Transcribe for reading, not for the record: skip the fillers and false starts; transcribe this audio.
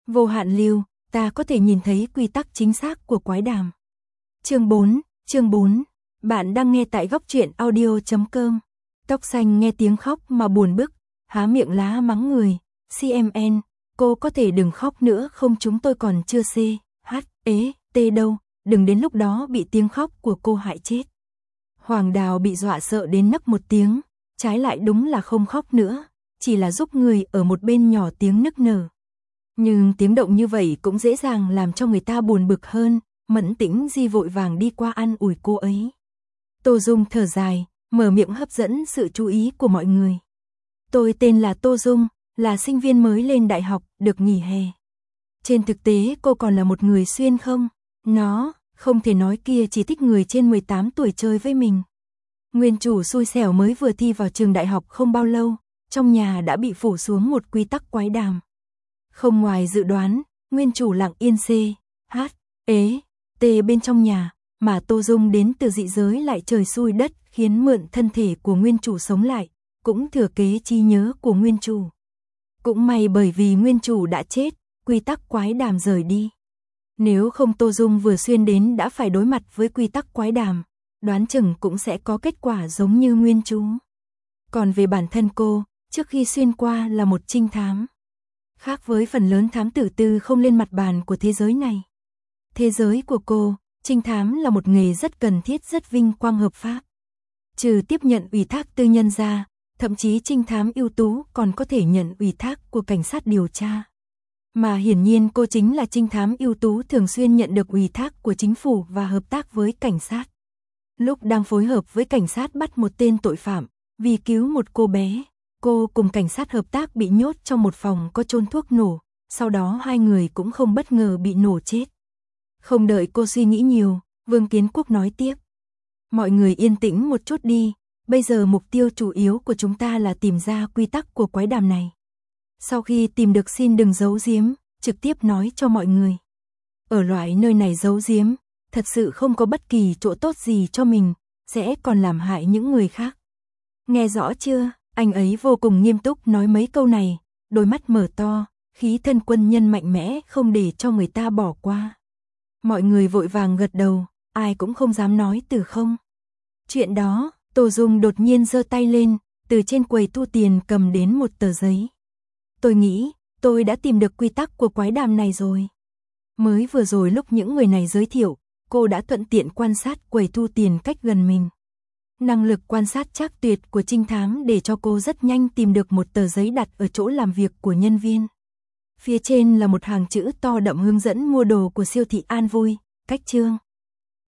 Vô hạn lưu, ta có thể nhìn thấy quy tắc chính xác của quái đàm. Chương 4, bạn đang nghe tại góc truyện audio.com. Tóc xanh nghe tiếng khóc mà buồn bực, há miệng lá mắng người, CMN, cô có thể đừng khóc nữa không, chúng tôi còn chưa T đâu, đừng đến lúc đó bị tiếng khóc của cô hại chết. Hoàng Đào bị dọa sợ đến nấc một tiếng, trái lại đúng là không khóc nữa, chỉ là giúp người ở một bên nhỏ tiếng nức nở. Nhưng tiếng động như vậy cũng dễ dàng làm cho người ta buồn bực hơn, Mẫn Tĩnh Di vội vàng đi qua an ủi cô ấy. Tô Dung thở dài, mở miệng hấp dẫn sự chú ý của mọi người. Tôi tên là Tô Dung, là sinh viên mới lên đại học, được nghỉ hè. Trên thực tế cô còn là một người xuyên không, nó, không thể nói kia chỉ thích người trên 18 tuổi chơi với mình. Nguyên chủ xui xẻo mới vừa thi vào trường đại học không bao lâu, trong nhà đã bị phủ xuống một quy tắc quái đàm. Không ngoài dự đoán, nguyên chủ lặng yên T bên trong nhà, mà Tô Dung đến từ dị giới lại trời xui đất khiến mượn thân thể của nguyên chủ sống lại, cũng thừa kế trí nhớ của nguyên chủ. Cũng may bởi vì nguyên chủ đã chết, quy tắc quái đàm rời đi. Nếu không Tô Dung vừa xuyên đến đã phải đối mặt với quy tắc quái đàm, đoán chừng cũng sẽ có kết quả giống như nguyên chủ. Còn về bản thân cô, trước khi xuyên qua là một trinh thám. Khác với phần lớn thám tử tư không lên mặt bàn của thế giới này. Thế giới của cô, trinh thám là một nghề rất cần thiết, rất vinh quang hợp pháp. Trừ tiếp nhận ủy thác tư nhân ra, thậm chí trinh thám ưu tú còn có thể nhận ủy thác của cảnh sát điều tra. Mà hiển nhiên cô chính là trinh thám ưu tú thường xuyên nhận được ủy thác của chính phủ và hợp tác với cảnh sát. Lúc đang phối hợp với cảnh sát bắt một tên tội phạm, vì cứu một cô bé, cô cùng cảnh sát hợp tác bị nhốt trong một phòng có chôn thuốc nổ, sau đó hai người cũng không bất ngờ bị nổ chết. Không đợi cô suy nghĩ nhiều, Vương Kiến Quốc nói tiếp. Mọi người yên tĩnh một chút đi, bây giờ mục tiêu chủ yếu của chúng ta là tìm ra quy tắc của quái đàm này. Sau khi tìm được xin đừng giấu giếm, trực tiếp nói cho mọi người. Ở loại nơi này giấu giếm, thật sự không có bất kỳ chỗ tốt gì cho mình, sẽ còn làm hại những người khác. Nghe rõ chưa? Anh ấy vô cùng nghiêm túc nói mấy câu này, đôi mắt mở to, khí thân quân nhân mạnh mẽ không để cho người ta bỏ qua. Mọi người vội vàng gật đầu, ai cũng không dám nói từ không. Chuyện đó, Tô Dung đột nhiên giơ tay lên, từ trên quầy thu tiền cầm đến một tờ giấy. Tôi nghĩ, tôi đã tìm được quy tắc của quái đàm này rồi. Mới vừa rồi lúc những người này giới thiệu, cô đã thuận tiện quan sát quầy thu tiền cách gần mình. Năng lực quan sát trác tuyệt của trinh thám để cho cô rất nhanh tìm được một tờ giấy đặt ở chỗ làm việc của nhân viên. Phía trên là một hàng chữ to đậm hướng dẫn mua đồ của siêu thị An Vui, cách chương.